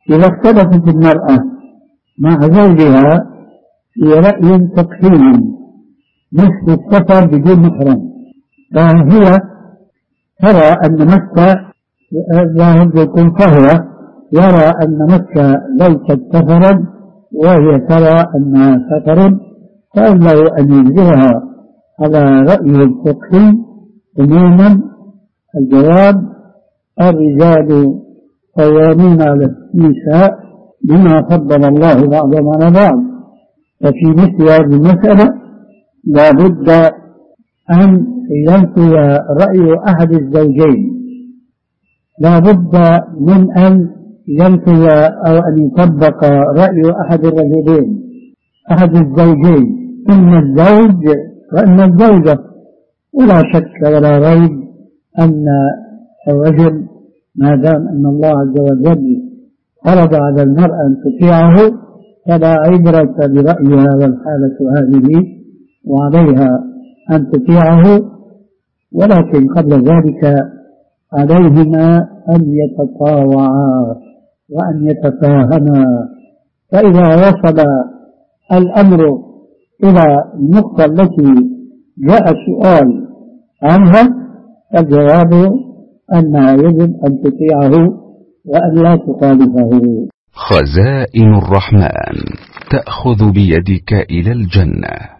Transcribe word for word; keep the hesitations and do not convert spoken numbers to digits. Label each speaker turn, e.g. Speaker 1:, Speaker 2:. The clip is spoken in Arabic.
Speaker 1: إذا اختلفت المرأة مع زوجها في رأي فقهي مثل السفر بدون محرم، فهي ترى أن مكة ذاهب يكون، فهو يرى أن مكة ليست سفرا وهي ترى أنها سفر، فأنه أن يجبرها على رأيه الفقهي. عموما الجواب: الرجال قوامون على النساء بما فضل الله بعضهم على بعض. ففي مثل هذه المسألة لا بد أن ينفي رأي أحد الزوجين، لا بد من أن ينفي أو أن يطبق رأي أحد الرجلين أحد الزوجين، إما الزوج وإما الزوجة. ولا شك ولا ريب أن الرجل ما دام أن الله عز وجل فرض على المرأة أن تطيعه فلا عبرة برأيها والحالة هذه، وعليها أن تطيعه، ولكن قبل ذلك عليهما أن يتطاوعا وأن يتفاهما. فإذا وصل الأمر إلى النقطة التي جاء السؤال عنها فالجواب أنها يجب أن تطيعه وأن لا تخالفه.
Speaker 2: خزائن الرحمن تأخذ بيدك إلى الجنة.